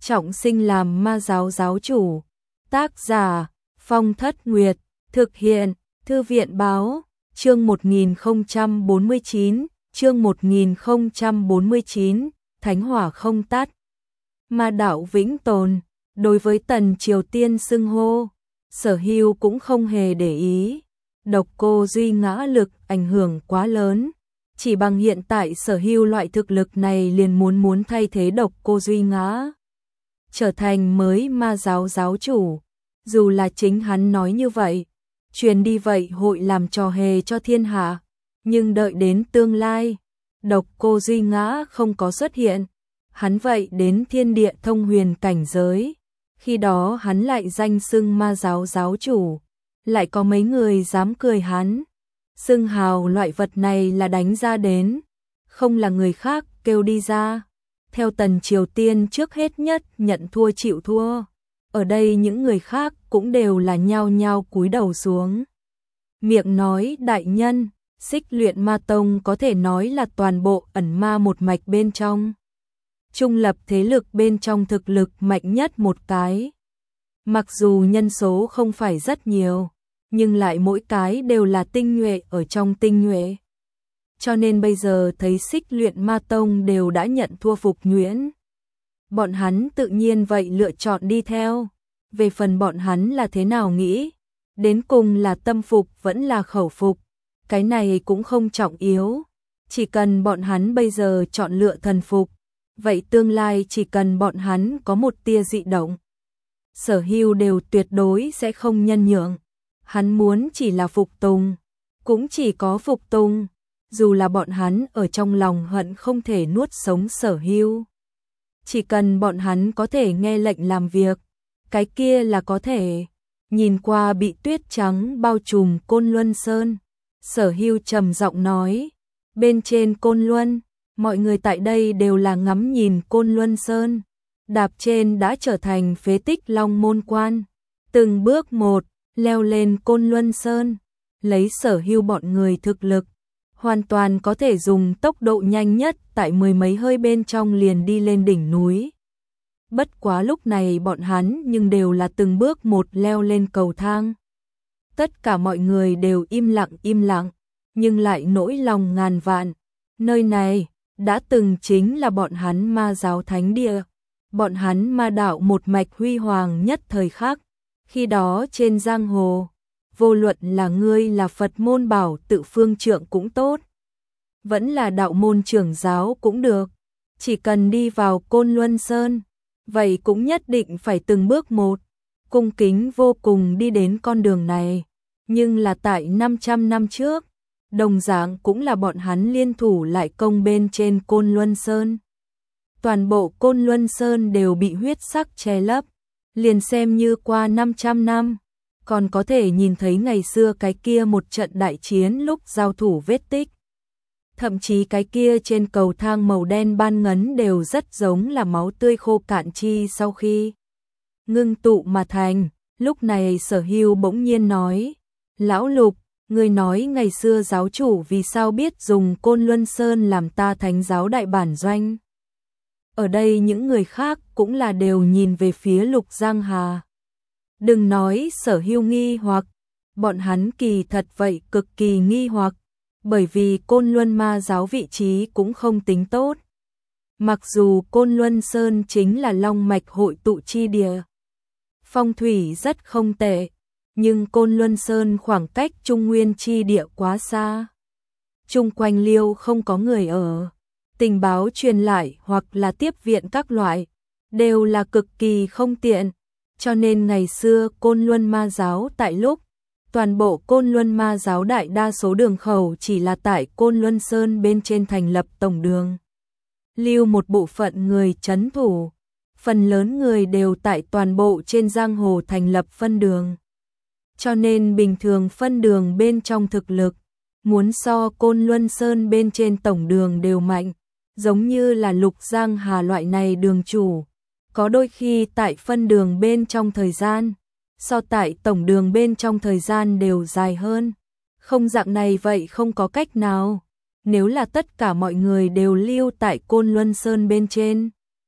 trọng sinh làm ma giáo giáo chủ. Tác giả Phong Thất Nguyệt, thực hiện Thư viện Báo, chương 1049, chương 1049, Thánh hỏa không tắt. Ma đạo vĩnh tồn, đối với Tần Triều Tiên xưng hô, Sở Hưu cũng không hề để ý. Độc Cô Duy Ngã lực ảnh hưởng quá lớn, chỉ bằng hiện tại Sở Hưu loại thực lực này liền muốn thay thế Độc Cô Duy Ngã, trở thành mới ma giáo giáo chủ. Dù là chính hắn nói như vậy, truyền đi vậy hội làm trò hề cho thiên hạ, nhưng đợi đến tương lai, Độc Cô Duy Ngã không có xuất hiện, hắn vậy đến thiên địa thông huyền cảnh giới, khi đó hắn lại danh xưng ma giáo giáo chủ, lại có mấy người dám cười hắn. Xưng hào loại vật này là đánh ra đến, không là người khác kêu đi ra. Theo Tần Triều Tiên trước hết nhất nhận thua chịu thua, ở đây những người khác cũng đều là nhao nhao cúi đầu xuống. Miệng nói đại nhân, Xích Luyện Ma Tông có thể nói là toàn bộ ẩn ma một mạch bên trong, trung lập thế lực bên trong thực lực mạnh nhất một cái. Mặc dù nhân số không phải rất nhiều, nhưng lại mỗi cái đều là tinh nhuệ ở trong tinh nhuệ. Cho nên bây giờ thấy Xích Luyện Ma Tông đều đã nhận thua phục nhuyễn, bọn hắn tự nhiên vậy lựa chọn đi theo. Về phần bọn hắn là thế nào nghĩ, đến cùng là tâm phục vẫn là khẩu phục, cái này cũng không trọng yếu. Chỉ cần bọn hắn bây giờ chọn lựa thần phục, vậy tương lai chỉ cần bọn hắn có một tia dị động, Sở Hưu đều tuyệt đối sẽ không nhân nhượng. Hắn muốn chỉ là phục tùng, cũng chỉ có phục tùng, dù là bọn hắn ở trong lòng hận không thể nuốt sống Sở Hưu. Chỉ cần bọn hắn có thể nghe lệnh làm việc, cái kia là có thể. Nhìn qua bị tuyết trắng bao trùm Côn Luân Sơn, Sở Hưu trầm giọng nói, bên trên Côn Luân, mọi người tại đây đều là ngắm nhìn Côn Luân Sơn, đạp trên đã trở thành phế tích Long Môn Quan, từng bước một leo lên Côn Luân Sơn, lấy Sở Hưu bọn người thực lực, hoàn toàn có thể dùng tốc độ nhanh nhất tại mười mấy hơi bên trong liền đi lên đỉnh núi. Bất quá lúc này bọn hắn nhưng đều là từng bước một leo lên cầu thang. Tất cả mọi người đều im lặng, nhưng lại nỗi lòng ngàn vạn. Nơi này đã từng chính là bọn hắn ma giáo thánh địa, bọn hắn ma đạo một mạch huy hoàng nhất thời khắc. Khi đó trên giang hồ, vô luận là ngươi là Phật môn bảo tự phương trượng cũng tốt, vẫn là đạo môn trưởng giáo cũng được, chỉ cần đi vào Côn Luân Sơn, vậy cũng nhất định phải từng bước một, cung kính vô cùng đi đến con đường này. Nhưng là tại 500 năm trước, đồng dạng cũng là bọn hắn liên thủ lại công bên trên Côn Luân Sơn. Toàn bộ Côn Luân Sơn đều bị huyết sắc che lấp, liền xem như qua 500 năm, còn có thể nhìn thấy ngày xưa cái kia một trận đại chiến lúc giao thủ vết tích. Thậm chí cái kia trên cầu thang màu đen ban ngấn đều rất giống là máu tươi khô cạn chi sau khi ngưng tụ mà thành. Lúc này Sở Hưu bỗng nhiên nói, Lão Lục, người nói ngày xưa giáo chủ vì sao biết dùng Côn Luân Sơn làm ta thánh giáo đại bản doanh. Ở đây những người khác cũng là đều nhìn về phía Lục Giang Hà. Đừng nói Sở Hưu nghi hoặc, bọn hắn kỳ thật vậy cực kỳ nghi hoặc, bởi vì Côn Luân ma giáo vị trí cũng không tính tốt. Mặc dù Côn Luân Sơn chính là long mạch hội tụ chi địa, phong thủy rất không tệ, nhưng Côn Luân Sơn khoảng cách Trung Nguyên chi địa quá xa. Chung quanh liêu không có người ở, tình báo truyền lại hoặc là tiếp viện các loại, đều là cực kỳ không tiện. Cho nên ngày xưa Côn Luân ma giáo tại lúc, toàn bộ Côn Luân ma giáo đại đa số đường khẩu chỉ là tại Côn Luân Sơn bên trên thành lập tổng đường. Lưu một bộ phận người trấn thủ, phần lớn người đều tại toàn bộ trên giang hồ thành lập phân đường. Cho nên bình thường phân đường bên trong thực lực, muốn so Côn Luân Sơn bên trên tổng đường đều mạnh, giống như là Lục Giang Hà loại này đường chủ. Có đôi khi tại phân đường bên trong thời gian, so tại tổng đường bên trong thời gian đều dài hơn. Không dạng này vậy không có cách nào. Nếu là tất cả mọi người đều lưu tại Côn Luân Sơn bên trên,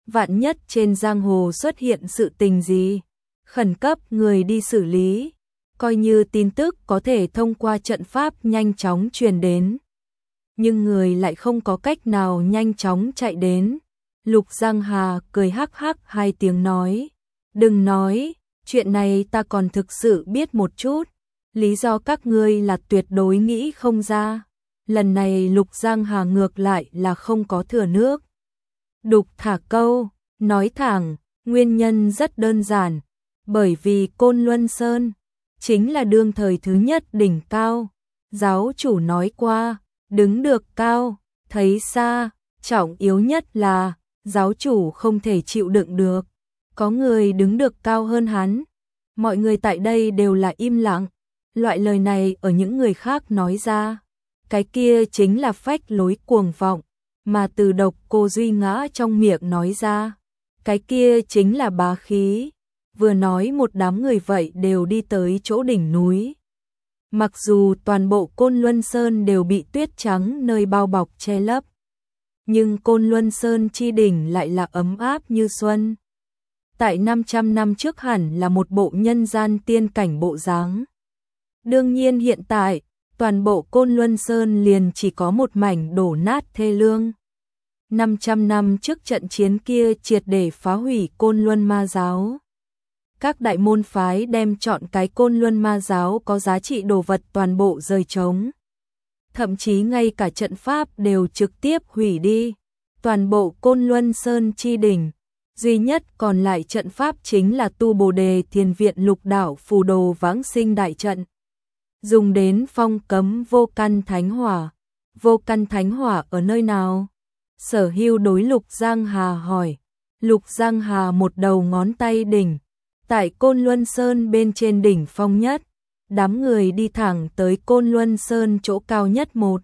vạn nhất trên giang hồ xuất hiện sự tình gì, khẩn cấp người đi xử lý, coi như tin tức có thể thông qua trận pháp nhanh chóng truyền đến. Nhưng người lại không có cách nào nhanh chóng chạy đến. Lục Giang Hà cười hắc hắc hai tiếng nói, đừng nói, chuyện này ta còn thực sự biết một chút, lý do các ngươi là tuyệt đối nghĩ không ra. Lần này Lục Giang Hà ngược lại là không có thừa nước đục thả câu, nói thẳng, nguyên nhân rất đơn giản, bởi vì Côn Luân Sơn chính là đương thời thứ nhất đỉnh cao, giáo chủ nói qua, đứng được cao, thấy xa, trọng yếu nhất là giáo chủ không thể chịu đựng được có người đứng được cao hơn hắn. Mọi người tại đây đều là im lặng, loại lời này ở những người khác nói ra, cái kia chính là phách lối cuồng vọng, mà từ Độc Cô Duy Ngã trong miệng nói ra, cái kia chính là bá khí. Vừa nói một đám người vậy đều đi tới chỗ đỉnh núi. Mặc dù toàn bộ Côn Luân Sơn đều bị tuyết trắng nơi bao bọc che lấp, nhưng Côn Luân Sơn chi đỉnh lại là ấm áp như xuân. Tại 500 năm trước hẳn là một bộ nhân gian tiên cảnh bộ dáng. Đương nhiên hiện tại, toàn bộ Côn Luân Sơn liền chỉ có một mảnh đổ nát thê lương. 500 năm trước trận chiến kia triệt để phá hủy Côn Luân Ma Giáo. Các đại môn phái đem chọn cái Côn Luân Ma Giáo có giá trị đồ vật toàn bộ rời trống. Thậm chí ngay cả trận pháp đều trực tiếp hủy đi. Toàn bộ Côn Luân Sơn chi đỉnh, duy nhất còn lại trận pháp chính là Tu Bồ Đề Thiền Viện Lục Đạo Phù Đồ Vãng Sinh đại trận, dùng đến phong cấm Vô Căn Thánh Hỏa. Vô Căn Thánh Hỏa ở nơi nào? Sở Hưu đối Lục Giang Hà hỏi. Lục Giang Hà một đầu ngón tay đỉnh, tại Côn Luân Sơn bên trên đỉnh phong nhất. Đám người đi thẳng tới Côn Luân Sơn chỗ cao nhất một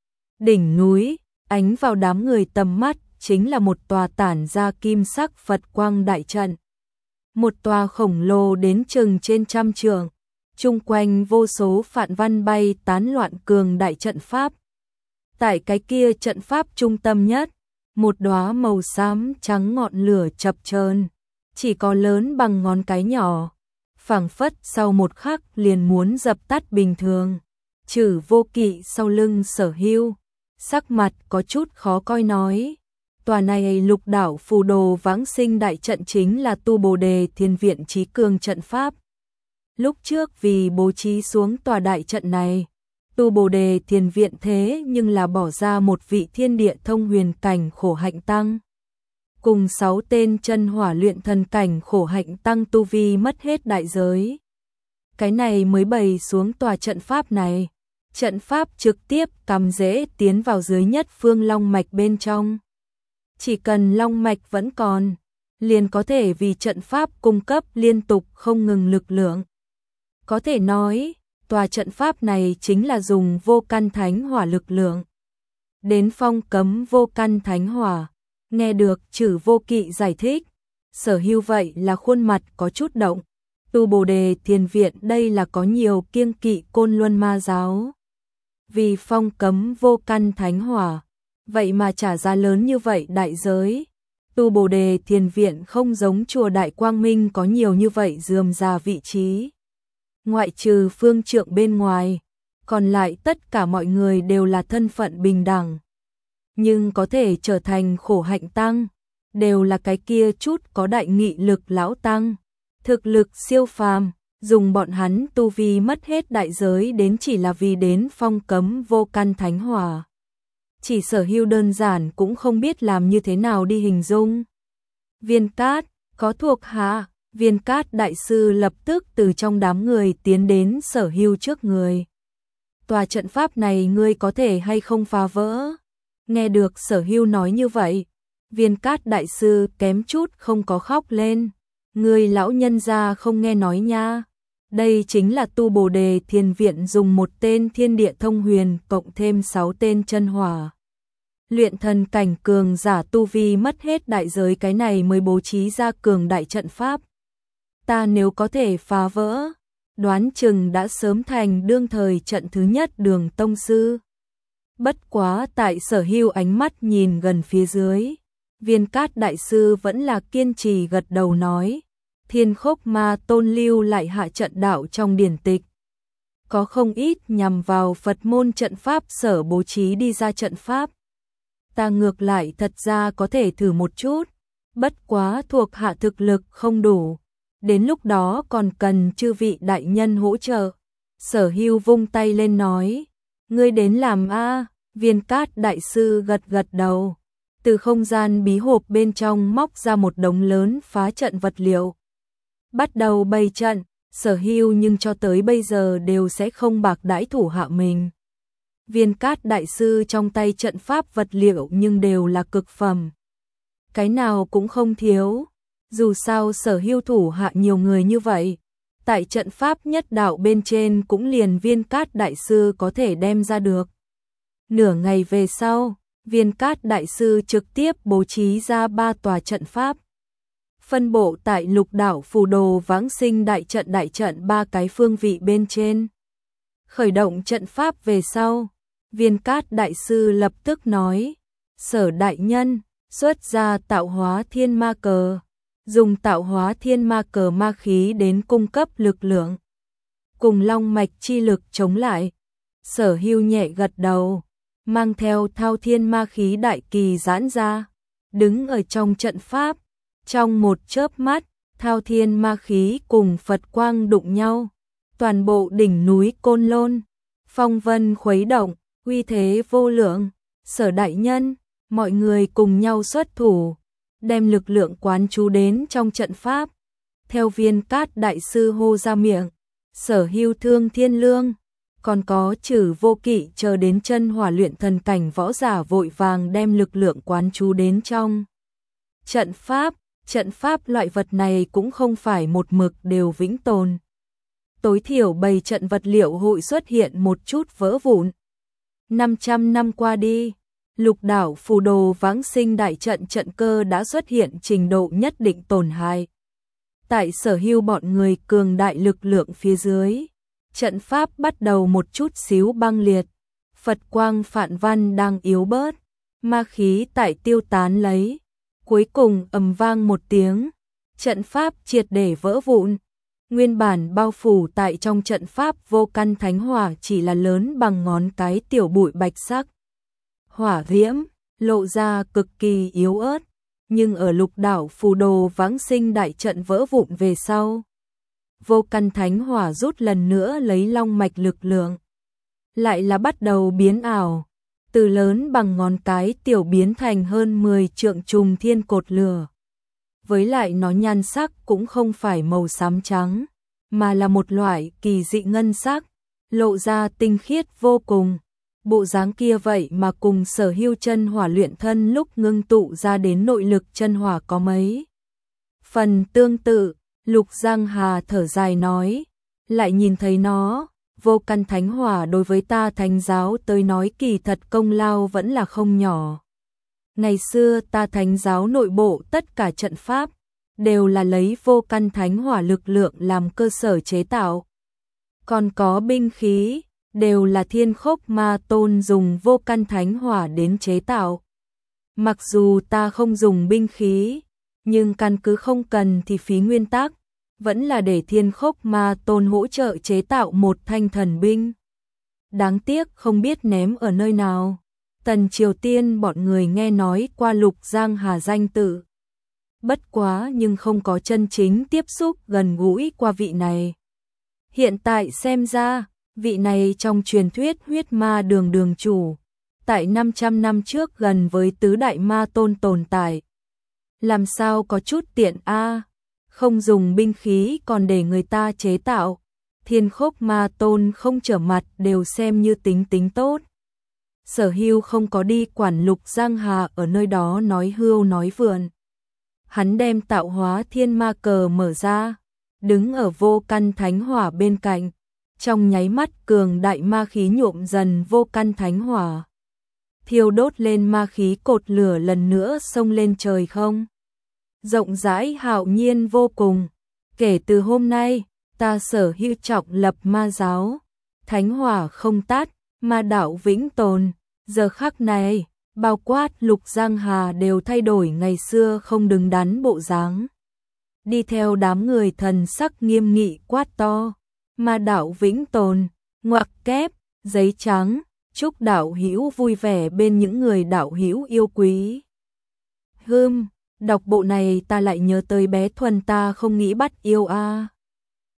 đỉnh núi, ánh vào đám người tầm mắt chính là một tòa tản ra kim sắc Phật quang đại trận. Một tòa khổng lồ đến chừng trên trăm trượng, chung quanh vô số phạn văn bay tán loạn cường đại trận pháp. Tại cái kia trận pháp trung tâm nhất, một đóa màu xám trắng ngọn lửa chập chờn, chỉ có lớn bằng ngón cái nhỏ, phảng phất sau một khắc liền muốn dập tắt bình thường. Trừ Vô Kỵ sau lưng Sở Hưu, sắc mặt có chút khó coi nói, tòa này Lục Đạo Phù Đồ Vãng Sinh đại trận chính là Tu Bồ Đề Thiên Viện trí cường trận pháp. Lúc trước vì bố trí xuống tòa đại trận này, Tu Bồ Đề Thiền Viện thế nhưng là bỏ ra một vị thiên địa thông huyền cảnh khổ hạnh tăng, cùng 6 tên chân hỏa luyện thần cảnh khổ hạnh tăng tu vi mất hết đại giới. Cái này mới bày xuống tòa trận pháp này. Trận pháp trực tiếp cắm rễ tiến vào dưới nhất phương long mạch bên trong. Chỉ cần long mạch vẫn còn, liền có thể vì trận pháp cung cấp liên tục không ngừng lực lượng. Có thể nói, tòa trận pháp này chính là dùng Vô Căn Thánh Hỏa lực lượng đến phong cấm Vô Căn Thánh Hỏa. Nghe được Trừ Vô Kỵ giải thích, Sở Hưu vậy là khuôn mặt có chút động. Tu Bồ Đề Thiền Viện đây là có nhiều kiêng kỵ Côn Luân Ma Giáo. Vì phong cấm Vô Căn Thánh Hỏa, vậy mà trả giá lớn như vậy đại giới. Tu Bồ Đề Thiền Viện không giống chùa Đại Quang Minh có nhiều như vậy rườm rà vị trí. Ngoại trừ phương trượng bên ngoài, còn lại tất cả mọi người đều là thân phận bình đẳng. Nhưng có thể trở thành khổ hạnh tăng, đều là cái kia chút có đại nghị lực lão tăng. Thực lực siêu phàm, dùng bọn hắn tu vi mất hết đại giới đến chỉ là vì đến phong cấm Vô Căn Thánh Hỏa. Chỉ Sở Hưu đơn giản cũng không biết làm như thế nào đi hình dung. Viên Cát, có thuộc hạ. Viên Cát đại sư lập tức từ trong đám người tiến đến Sở Hưu trước người. Tòa trận pháp này ngươi có thể hay không phá vỡ? Nghe được Sở Hưu nói như vậy, Viên Cát đại sư kém chút không có khóc lên. Ngươi lão nhân gia không nghe nói nha. Đây chính là Tu Bồ Đề Thiền Viện dùng một tên thiên địa thông huyền cộng thêm 6 tên chân hỏa luyện thần cảnh cường giả tu vi mất hết đại giới, cái này mới bố trí ra cường đại trận pháp. Ta nếu có thể phá vỡ, đoán chừng đã sớm thành đương thời trận thứ nhất Đường tông sư. Bất quá tại Sở Hưu ánh mắt nhìn gần phía dưới, Viên Cát đại sư vẫn là kiên trì gật đầu nói, Thiên Khốc Ma Tôn lưu lại hạ trận đạo trong điển tịch. Có không ít nhằm vào Phật môn trận pháp sở bố trí đi ra trận pháp. Ta ngược lại thật ra có thể thử một chút, bất quá thuộc hạ thực lực không đủ, đến lúc đó còn cần chư vị đại nhân hỗ trợ. Sở Hưu vung tay lên nói, ngươi đến làm a. Viên Cát đại sư gật gật đầu, từ không gian bí hộp bên trong móc ra một đống lớn phá trận vật liệu. Bắt đầu bày trận, Sở Hưu nhưng cho tới bây giờ đều sẽ không bạc đãi thủ hạ mình. Viên Cát đại sư trong tay trận pháp vật liệu nhưng đều là cực phẩm. Cái nào cũng không thiếu, dù sao Sở Hưu thủ hạ nhiều người như vậy. Tại trận pháp nhất đạo bên trên cũng liền Viên Cát đại sư có thể đem ra được. Nửa ngày về sau, Viên Cát đại sư trực tiếp bố trí ra 3 tòa trận pháp. Phân bộ tại Lục đảo Phù Đồ Vãng Sinh đại trận 3 cái phương vị bên trên. Khởi động trận pháp về sau, Viên Cát đại sư lập tức nói, Sở đại nhân, xuất ra tạo hóa thiên ma cờ, dùng tạo hóa thiên ma cờ ma khí đến cung cấp lực lượng, cùng long mạch chi lực chống lại. Sở Hưu nhẹ gật đầu, mang theo thao thiên ma khí đại kỳ giãn ra, đứng ở trong trận pháp. Trong một chớp mắt, thao thiên ma khí cùng Phật quang đụng nhau, toàn bộ đỉnh núi Côn Lôn, phong vân khuấy động, uy thế vô lượng. Sở đại nhân, mọi người cùng nhau xuất thủ, đem lực lượng quán chú đến trong trận pháp. Theo Viên Cát đại sư hô ra miệng, Sở Hưu Thương Thiên Lương, còn có Trử Vô Kỵ chờ đến chân hỏa luyện thần cảnh võ giả vội vàng đem lực lượng quán chú đến trong trận pháp. Trận pháp loại vật này cũng không phải một mực đều vĩnh tồn. Tối thiểu bày trận vật liệu hội xuất hiện một chút vỡ vụn. 500 năm qua đi, Lục đảo Phù Đồ Vãng Sinh đại trận trận cơ đã xuất hiện trình độ nhất định tổn hại. Tại Sở Hưu bọn người cường đại lực lượng phía dưới, trận pháp bắt đầu một chút xíu băng liệt. Phật quang phạn văn đang yếu bớt, ma khí tại tiêu tán lấy. Cuối cùng ầm vang một tiếng, trận pháp triệt để vỡ vụn. Nguyên bản bao phủ tại trong trận pháp vô căn thánh hỏa chỉ là lớn bằng ngón cái tiểu bụi bạch sắc. Hỏa diễm lộ ra cực kỳ yếu ớt, nhưng ở Lục đảo Phù Đồ Vãng Sinh đại trận vỡ vụn về sau, vô căn thánh hỏa rút lần nữa lấy long mạch lực lượng, lại là bắt đầu biến ảo. Từ lớn bằng ngón cái tiểu biến thành hơn 10 trượng trùng thiên cột lửa. Với lại nó nhan sắc cũng không phải màu xám trắng, mà là một loại kỳ dị ngân sắc, lộ ra tinh khiết vô cùng. Bộ dáng kia vậy mà cùng Sở Hưu chân hỏa luyện thân lúc ngưng tụ ra đến nội lực chân hỏa có mấy phần tương tự. Lục Giang Hà thở dài nói, lại nhìn thấy nó. Vô căn thánh hỏa đối với ta thánh giáo tới nói kỳ thật công lao vẫn là không nhỏ. Ngày xưa ta thánh giáo nội bộ tất cả trận pháp đều là lấy vô căn thánh hỏa lực lượng làm cơ sở chế tạo. Còn có binh khí đều là Thiên Khốc Ma Tôn dùng vô căn thánh hỏa đến chế tạo. Mặc dù ta không dùng binh khí, nhưng căn cứ không cần thì phí nguyên tắc, vẫn là để Thiên Khốc Ma Tôn hỗ trợ chế tạo một thanh thần binh. Đáng tiếc không biết ném ở nơi nào. Tần Triều Tiên bọn người nghe nói qua Lục Giang Hà danh tự. Bất quá nhưng không có chân chính tiếp xúc gần gũi qua vị này. Hiện tại xem ra, vị này trong truyền thuyết huyết ma đường đường chủ, tại 500 năm trước gần với tứ đại ma tôn tồn tại. Làm sao có chút tiện a, không dùng binh khí còn để người ta chế tạo. Thiên Khốc Ma Tôn không trở mặt đều xem như tính tốt. Sở Hưu không có đi quản Lục Giang Hà ở nơi đó nói hưu nói vượn. Hắn đem tạo hóa thiên ma cờ mở ra, đứng ở vô căn thánh hỏa bên cạnh. Trong nháy mắt cường đại ma khí nhuộm dần vô căn thánh hỏa. Thiêu đốt lên ma khí cột lửa lần nữa xông lên trời không. Rộng rãi hạo nhiên vô cùng. Kể từ hôm nay, ta Sở Hưu trọng lập ma giáo. Thánh hỏa không tắt, ma đạo vĩnh tồn. Giờ khắc này, bao quát Lục Giang Hà đều thay đổi ngày xưa không đứng đắn bộ dáng. Đi theo đám người thần sắc nghiêm nghị quát to, mà đạo vĩnh tồn, ngoặc kép, giấy trắng, chúc đạo hữu vui vẻ bên những người đạo hữu yêu quý. Đọc bộ này ta lại nhớ tới bé Thuần ta không nghĩ bắt yêu a.